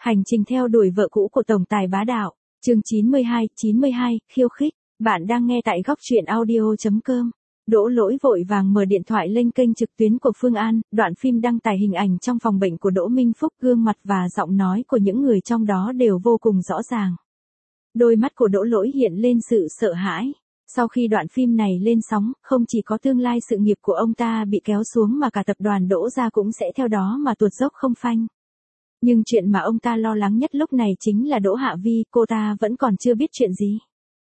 Hành trình theo đuổi vợ cũ của tổng tài bá đạo, chương 92, khiêu khích. Bạn đang nghe tại góc truyện audio.com. Đỗ Lỗi vội vàng mở điện thoại lên kênh trực tuyến của Phương An, đoạn phim đăng tải hình ảnh trong phòng bệnh của Đỗ Minh Phúc, gương mặt và giọng nói của những người trong đó đều vô cùng rõ ràng. Đôi mắt của Đỗ Lỗi hiện lên sự sợ hãi. Sau khi đoạn phim này lên sóng, không chỉ có tương lai sự nghiệp của ông ta bị kéo xuống mà cả tập đoàn Đỗ gia cũng sẽ theo đó mà tuột dốc không phanh. Nhưng chuyện mà ông ta lo lắng nhất lúc này chính là Đỗ Hạ Vi, cô ta vẫn còn chưa biết chuyện gì.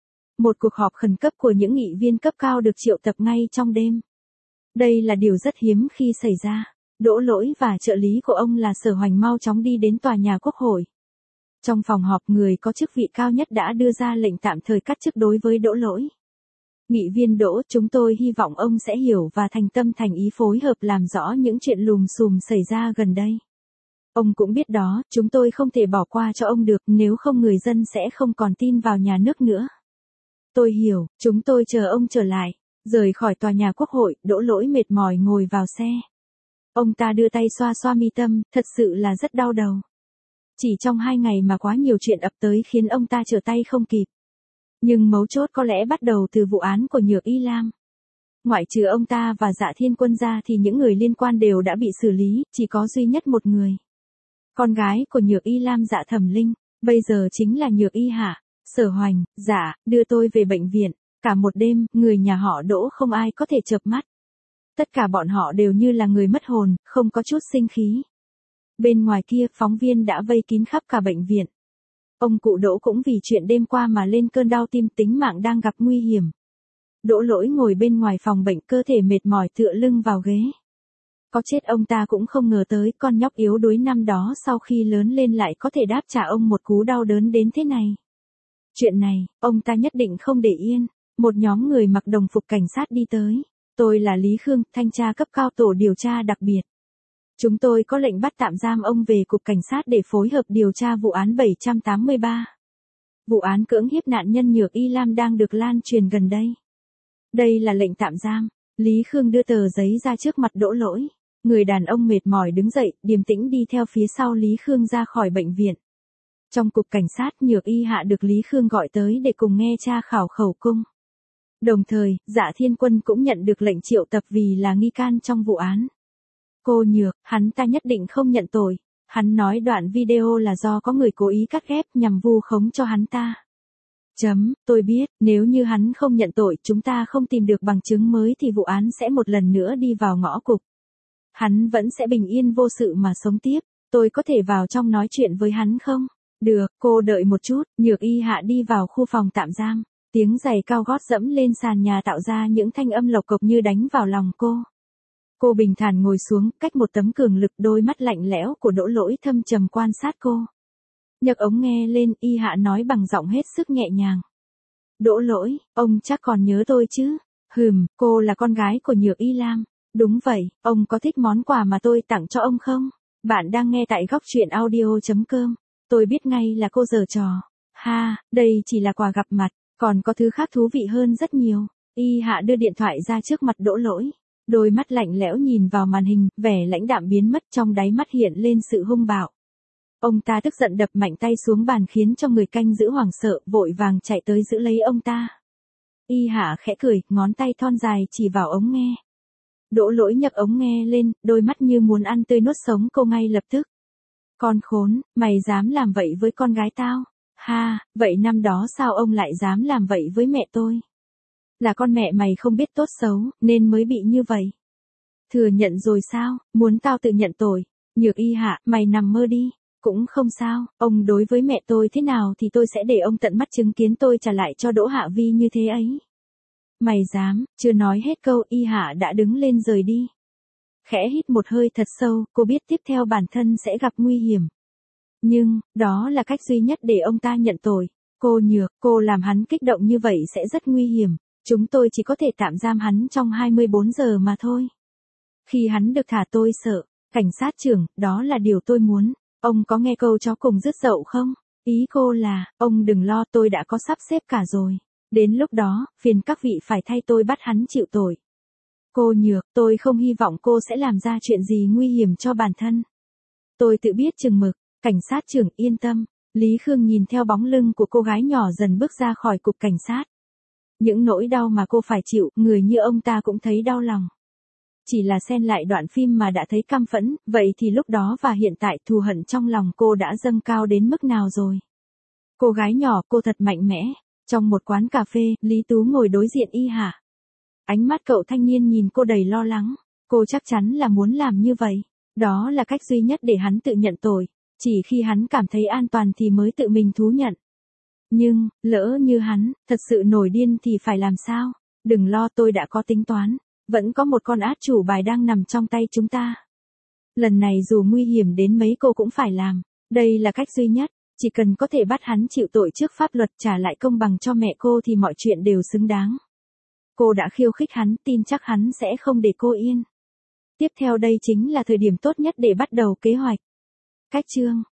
Một cuộc họp khẩn cấp của những nghị viên cấp cao được triệu tập ngay trong đêm. Đây là điều rất hiếm khi xảy ra. Đỗ Lỗi và trợ lý của ông là Sở Hoành mau chóng đi đến tòa nhà Quốc hội. Trong phòng họp, người có chức vị cao nhất đã đưa ra lệnh tạm thời cắt chức đối với Đỗ Lỗi. Nghị viên Đỗ, chúng tôi hy vọng ông sẽ hiểu và thành tâm thành ý phối hợp làm rõ những chuyện lùm xùm xảy ra gần đây. Ông cũng biết đó, chúng tôi không thể bỏ qua cho ông được, nếu không người dân sẽ không còn tin vào nhà nước nữa. Tôi hiểu, chúng tôi chờ ông trở lại. Rời khỏi tòa nhà Quốc hội, Đỗ Lỗi mệt mỏi ngồi vào xe. Ông ta đưa tay xoa xoa mi tâm, thật sự là rất đau đầu. Chỉ trong 2 ngày mà quá nhiều chuyện ập tới khiến ông ta trở tay không kịp. Nhưng mấu chốt có lẽ bắt đầu từ vụ án của Nhược Y Lam. Ngoại trừ ông ta và Dạ Thiên Quân ra thì những người liên quan đều đã bị xử lý, chỉ có duy nhất một người. Con gái của Nhược Y Lam, Dạ Thẩm Linh, bây giờ chính là Nhược Y Hạ. Sở Hoành, dạ, đưa tôi về bệnh viện. Cả một đêm, người nhà họ Đỗ không ai có thể chợp mắt. Tất cả bọn họ đều như là người mất hồn, không có chút sinh khí. Bên ngoài kia, phóng viên đã vây kín khắp cả bệnh viện. Ông cụ Đỗ cũng vì chuyện đêm qua mà lên cơn đau tim, tính mạng đang gặp nguy hiểm. Đỗ Lỗi ngồi bên ngoài phòng bệnh, cơ thể mệt mỏi tựa lưng vào ghế. Có chết ông ta cũng không ngờ tới con nhóc yếu đuối năm đó sau khi lớn lên lại có thể đáp trả ông một cú đau đớn đến thế này. Chuyện này, ông ta nhất định không để yên. Một nhóm người mặc đồng phục cảnh sát đi tới. Tôi là Lý Khương, thanh tra cấp cao tổ điều tra đặc biệt. Chúng tôi có lệnh bắt tạm giam ông về cục cảnh sát để phối hợp điều tra vụ án 783. Vụ án cưỡng hiếp nạn nhân Nhược Y Lam đang được lan truyền gần đây. Đây là lệnh tạm giam. Lý Khương đưa tờ giấy ra trước mặt Đỗ Lỗi. Người đàn ông mệt mỏi đứng dậy, điềm tĩnh đi theo phía sau Lý Khương ra khỏi bệnh viện. Trong cục cảnh sát, Nhược Y Hạ được Lý Khương gọi tới để cùng nghe tra khảo khẩu cung. Đồng thời, Dạ Thiên Quân cũng nhận được lệnh triệu tập vì là nghi can trong vụ án. Cô Nhược, hắn ta nhất định không nhận tội. Hắn nói đoạn video là do có người cố ý cắt ghép nhằm vu khống cho hắn ta. Tôi biết, nếu như hắn không nhận tội, chúng ta không tìm được bằng chứng mới thì vụ án sẽ một lần nữa đi vào ngõ cụt. Hắn vẫn sẽ bình yên vô sự mà sống tiếp. Tôi có thể vào trong nói chuyện với hắn không? Được, cô đợi một chút. Nhược Y Hạ đi vào khu phòng tạm giam. Tiếng giày cao gót dẫm lên sàn nhà tạo ra những thanh âm lộc cộc như đánh vào lòng cô. Cô bình thản ngồi xuống, cách một tấm cường lực, đôi mắt lạnh lẽo của Đỗ Lỗi thâm trầm quan sát cô. Nhấc ống nghe lên, Y Hạ nói bằng giọng hết sức nhẹ nhàng. Đỗ Lỗi, ông chắc còn nhớ tôi chứ? Cô là con gái của Nhược Y Lam. Đúng vậy, ông có thích món quà mà tôi tặng cho ông không? Bạn đang nghe tại góc truyện audio.com. Tôi biết ngay là cô giở trò. Đây chỉ là quà gặp mặt, còn có thứ khác thú vị hơn rất nhiều. Y Hạ đưa điện thoại ra trước mặt Đỗ Lỗi. Đôi mắt lạnh lẽo nhìn vào màn hình, vẻ lãnh đạm biến mất, trong đáy mắt hiện lên sự hung bạo. Ông ta tức giận đập mạnh tay xuống bàn khiến cho người canh giữ hoảng sợ, vội vàng chạy tới giữ lấy ông ta. Y Hạ khẽ cười, ngón tay thon dài chỉ vào ống nghe. Đỗ Lỗi nhấc ống nghe lên, đôi mắt như muốn ăn tươi nuốt sống cô ngay lập tức. Con khốn, mày dám làm vậy với con gái tao? Vậy năm đó sao ông lại dám làm vậy với mẹ tôi? Là con mẹ mày không biết tốt xấu, nên mới bị như vậy. Thừa nhận rồi sao, muốn tao tự nhận tội? Nhược Y Hạ, mày nằm mơ đi. Cũng không sao, ông đối với mẹ tôi thế nào thì tôi sẽ để ông tận mắt chứng kiến tôi trả lại cho Đỗ Hạ Vi như thế ấy. Mày dám? Chưa nói hết câu, Y Hạ đã đứng lên rời đi. Khẽ hít một hơi thật sâu, cô biết tiếp theo bản thân sẽ gặp nguy hiểm. Nhưng, đó là cách duy nhất để ông ta nhận tội. Cô Nhược, cô làm hắn kích động như vậy sẽ rất nguy hiểm. Chúng tôi chỉ có thể tạm giam hắn trong 24 giờ mà thôi. Khi hắn được thả tôi sợ. Cảnh sát trưởng, đó là điều tôi muốn. Ông có nghe câu chó cùng rứt dậu không? Ý cô là, ông đừng lo, tôi đã có sắp xếp cả rồi. Đến lúc đó, phiền các vị phải thay tôi bắt hắn chịu tội. Cô Nhược, tôi không hy vọng cô sẽ làm ra chuyện gì nguy hiểm cho bản thân. Tôi tự biết chừng mực. Cảnh sát trưởng yên tâm. Lý Khương nhìn theo bóng lưng của cô gái nhỏ dần bước ra khỏi cục cảnh sát. Những nỗi đau mà cô phải chịu, người như ông ta cũng thấy đau lòng. Chỉ là xen lại đoạn phim mà đã thấy căm phẫn, vậy thì lúc đó và hiện tại thù hận trong lòng cô đã dâng cao đến mức nào rồi? Cô gái nhỏ, cô thật mạnh mẽ. Trong một quán cà phê, Lý Tú ngồi đối diện Y Hạ. Ánh mắt cậu thanh niên nhìn cô đầy lo lắng. Cô chắc chắn là muốn làm như vậy. Đó là cách duy nhất để hắn tự nhận tội. Chỉ khi hắn cảm thấy an toàn thì mới tự mình thú nhận. Nhưng, lỡ như hắn, thật sự nổi điên thì phải làm sao? Đừng lo, tôi đã có tính toán. Vẫn có một con át chủ bài đang nằm trong tay chúng ta. Lần này dù nguy hiểm đến mấy cô cũng phải làm. Đây là cách duy nhất. Chỉ cần có thể bắt hắn chịu tội trước pháp luật, trả lại công bằng cho mẹ cô thì mọi chuyện đều xứng đáng. Cô đã khiêu khích hắn, tin chắc hắn sẽ không để cô yên. Tiếp theo đây chính là thời điểm tốt nhất để bắt đầu kế hoạch. Cách chương